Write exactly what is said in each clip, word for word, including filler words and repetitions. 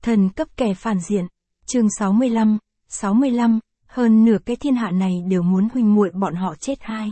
Thần cấp kẻ phản diện. Chương sáu mươi lăm, sáu mươi lăm, hơn nửa cái thiên hạ này đều muốn huynh muội bọn họ chết hai.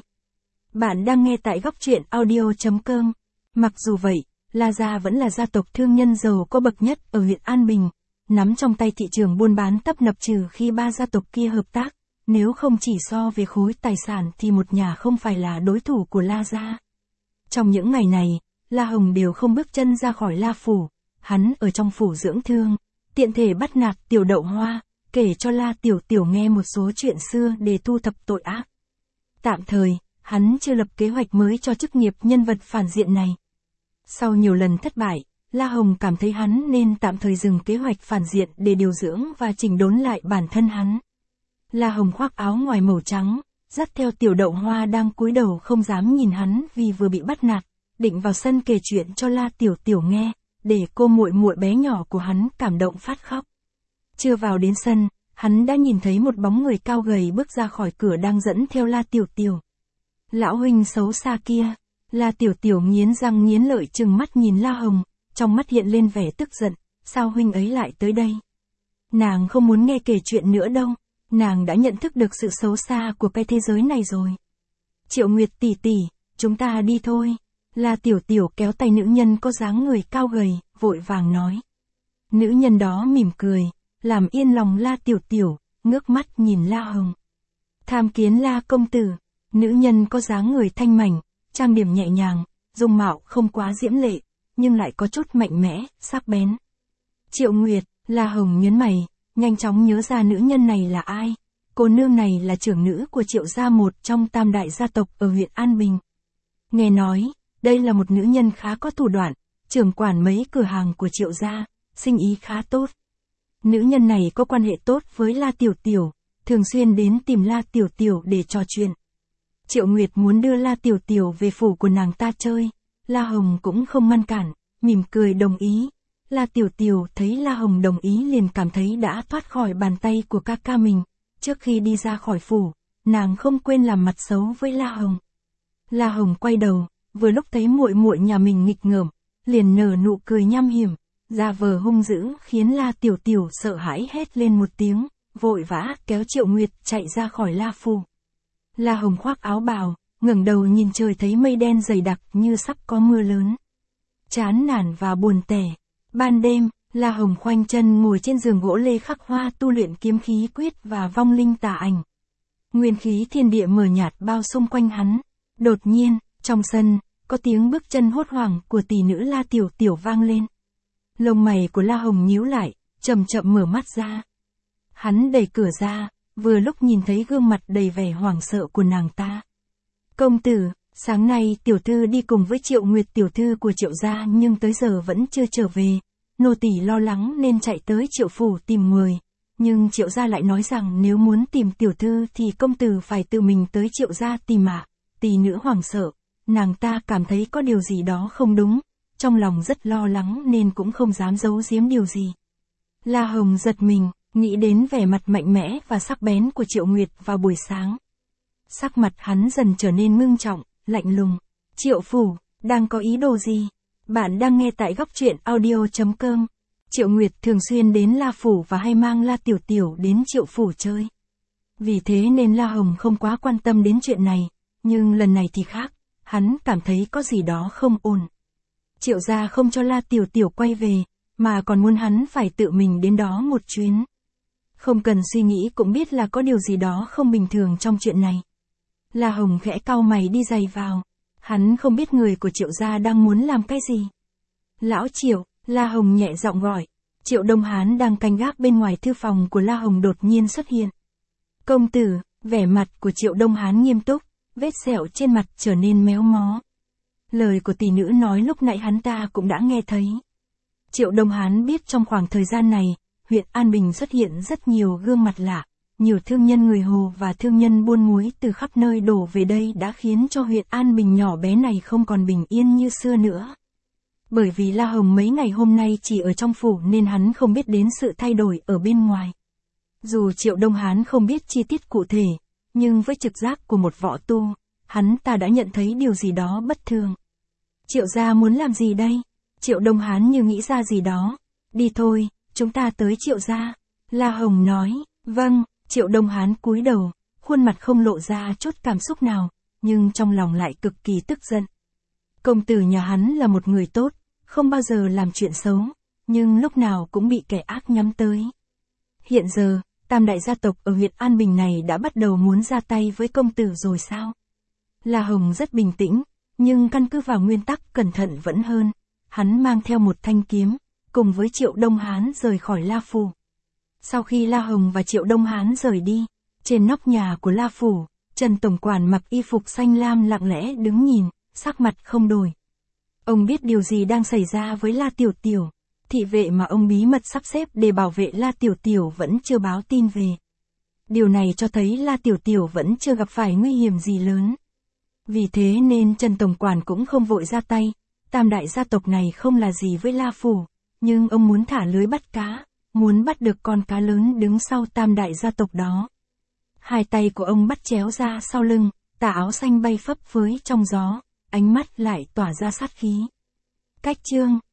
Bạn đang nghe tại góc truyện audio chấm com. Mặc dù vậy, La Gia vẫn là gia tộc thương nhân giàu có bậc nhất ở huyện An Bình, nắm trong tay thị trường buôn bán tấp nập trừ khi ba gia tộc kia hợp tác, nếu không chỉ so về khối tài sản thì một nhà không phải là đối thủ của La Gia. Trong những ngày này, La Hồng đều không bước chân ra khỏi La Phủ, hắn ở trong phủ dưỡng thương, tiện thể bắt nạt Tiểu Đậu Hoa, kể cho La Tiểu Tiểu nghe một số chuyện xưa để thu thập tội ác. Tạm thời, hắn chưa lập kế hoạch mới cho chức nghiệp nhân vật phản diện này. Sau nhiều lần thất bại, La Hồng cảm thấy hắn nên tạm thời dừng kế hoạch phản diện để điều dưỡng và chỉnh đốn lại bản thân hắn. La Hồng khoác áo ngoài màu trắng, dắt theo Tiểu Đậu Hoa đang cúi đầu không dám nhìn hắn vì vừa bị bắt nạt, định vào sân kể chuyện cho La Tiểu Tiểu nghe, để cô muội muội bé nhỏ của hắn cảm động phát khóc. Chưa vào đến sân, hắn đã nhìn thấy một bóng người cao gầy bước ra khỏi cửa đang dẫn theo La Tiểu Tiểu. Lão huynh xấu xa kia. La Tiểu Tiểu nghiến răng nghiến lợi trừng mắt nhìn La Hồng, trong mắt hiện lên vẻ tức giận, sao huynh ấy lại tới đây? Nàng không muốn nghe kể chuyện nữa đâu, nàng đã nhận thức được sự xấu xa của cái thế giới này rồi. Triệu Nguyệt tỷ tỷ, chúng ta đi thôi. La Tiểu Tiểu kéo tay nữ nhân có dáng người cao gầy, vội vàng nói. Nữ nhân đó mỉm cười, làm yên lòng La Tiểu Tiểu, ngước mắt nhìn La Hồng. Tham kiến La công tử. Nữ nhân có dáng người thanh mảnh, trang điểm nhẹ nhàng, dung mạo không quá diễm lệ, nhưng lại có chút mạnh mẽ, sắc bén. Triệu Nguyệt, La Hồng nhớn mày, nhanh chóng nhớ ra nữ nhân này là ai. Cô nương này là trưởng nữ của Triệu gia, một trong tam đại gia tộc ở huyện An Bình. Nghe nói, đây là một nữ nhân khá có thủ đoạn, trưởng quản mấy cửa hàng của Triệu gia, sinh ý khá tốt. Nữ nhân này có quan hệ tốt với La Tiểu Tiểu, thường xuyên đến tìm La Tiểu Tiểu để trò chuyện. Triệu Nguyệt muốn đưa La Tiểu Tiểu về phủ của nàng ta chơi, La Hồng cũng không ngăn cản, mỉm cười đồng ý. La Tiểu Tiểu thấy La Hồng đồng ý liền cảm thấy đã thoát khỏi bàn tay của ca ca mình. Trước khi đi ra khỏi phủ, nàng không quên làm mặt xấu với La Hồng. La Hồng quay đầu, vừa lúc thấy muội muội nhà mình nghịch ngợm, liền nở nụ cười nham hiểm, ra vờ hung dữ khiến La Tiểu Tiểu sợ hãi hét lên một tiếng, vội vã kéo Triệu Nguyệt chạy ra khỏi La Phủ. La Hồng khoác áo bào, ngẩng đầu nhìn trời thấy mây đen dày đặc như sắp có mưa lớn. Chán nản và buồn tẻ. Ban đêm, La Hồng khoanh chân ngồi trên giường gỗ lê khắc hoa tu luyện kiếm khí quyết và vong linh tà ảnh. Nguyên khí thiên địa mờ nhạt bao xung quanh hắn. Đột nhiên, trong sân, có tiếng bước chân hốt hoảng của tỷ nữ La Tiểu Tiểu vang lên. Lông mày của La Hồng nhíu lại, chậm chậm mở mắt ra. Hắn đẩy cửa ra, vừa lúc nhìn thấy gương mặt đầy vẻ hoảng sợ của nàng ta. Công tử, sáng nay tiểu thư đi cùng với Triệu Nguyệt tiểu thư của Triệu gia nhưng tới giờ vẫn chưa trở về. Nô tỳ lo lắng nên chạy tới Triệu phủ tìm người. Nhưng Triệu gia lại nói rằng nếu muốn tìm tiểu thư thì công tử phải tự mình tới Triệu gia tìm ạ. Tỷ nữ hoảng sợ, nàng ta cảm thấy có điều gì đó không đúng, trong lòng rất lo lắng nên cũng không dám giấu giếm điều gì. La Hồng giật mình, nghĩ đến vẻ mặt mạnh mẽ và sắc bén của Triệu Nguyệt vào buổi sáng. Sắc mặt hắn dần trở nên ngưng trọng, lạnh lùng. Triệu phủ, đang có ý đồ gì? Bạn đang nghe tại góc truyện audio chấm com. Triệu Nguyệt thường xuyên đến La Phủ và hay mang La Tiểu Tiểu đến Triệu phủ chơi. Vì thế nên La Hồng không quá quan tâm đến chuyện này, nhưng lần này thì khác, hắn cảm thấy có gì đó không ổn. Triệu gia không cho La Tiểu Tiểu quay về, mà còn muốn hắn phải tự mình đến đó một chuyến. Không cần suy nghĩ cũng biết là có điều gì đó không bình thường trong chuyện này. La Hồng khẽ cau mày đi giày vào. Hắn không biết người của Triệu gia đang muốn làm cái gì. Lão Triệu, La Hồng nhẹ giọng gọi. Triệu Đông Hán đang canh gác bên ngoài thư phòng của La Hồng đột nhiên xuất hiện. Công tử, vẻ mặt của Triệu Đông Hán nghiêm túc, vết sẹo trên mặt trở nên méo mó. Lời của tỷ nữ nói lúc nãy hắn ta cũng đã nghe thấy. Triệu Đông Hán biết trong khoảng thời gian này, huyện An Bình xuất hiện rất nhiều gương mặt lạ, nhiều thương nhân người Hồ và thương nhân buôn muối từ khắp nơi đổ về đây đã khiến cho huyện An Bình nhỏ bé này không còn bình yên như xưa nữa. Bởi vì La Hồng mấy ngày hôm nay chỉ ở trong phủ nên hắn không biết đến sự thay đổi ở bên ngoài. Dù Triệu Đông Hán không biết chi tiết cụ thể, nhưng với trực giác của một võ tu, hắn ta đã nhận thấy điều gì đó bất thường. Triệu gia muốn làm gì đây? Triệu Đông Hán như nghĩ ra gì đó. Đi thôi, chúng ta tới Triệu gia. La Hồng nói, vâng, Triệu Đông Hán cúi đầu, khuôn mặt không lộ ra chút cảm xúc nào, nhưng trong lòng lại cực kỳ tức giận. Công tử nhà hắn là một người tốt, không bao giờ làm chuyện xấu, nhưng lúc nào cũng bị kẻ ác nhắm tới. Hiện giờ, tam đại gia tộc ở huyện An Bình này đã bắt đầu muốn ra tay với công tử rồi sao? La Hồng rất bình tĩnh, nhưng căn cứ vào nguyên tắc cẩn thận vẫn hơn. Hắn mang theo một thanh kiếm, cùng với Triệu Đông Hán rời khỏi La Phủ. Sau khi La Hồng và Triệu Đông Hán rời đi, trên nóc nhà của La Phủ, Trần Tổng Quản mặc y phục xanh lam lặng lẽ đứng nhìn, sắc mặt không đổi. Ông biết điều gì đang xảy ra với La Tiểu Tiểu. Thị vệ mà ông bí mật sắp xếp để bảo vệ La Tiểu Tiểu vẫn chưa báo tin về. Điều này cho thấy La Tiểu Tiểu vẫn chưa gặp phải nguy hiểm gì lớn. Vì thế nên Trần Tổng Quản cũng không vội ra tay. Tam đại gia tộc này không là gì với La Phủ, nhưng ông muốn thả lưới bắt cá, muốn bắt được con cá lớn đứng sau tam đại gia tộc đó. Hai tay của ông bắt chéo ra sau lưng, tà áo xanh bay phấp phới trong gió, ánh mắt lại tỏa ra sát khí. Cách chương